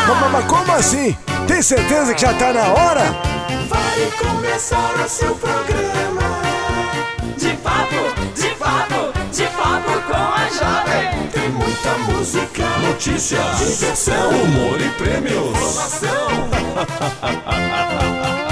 Mas como assim? Tem certeza que já tá na hora? Vai começar o seu programa de papo com a jovem. Tem muita música, notícias, diversão, humor e prêmios. informação.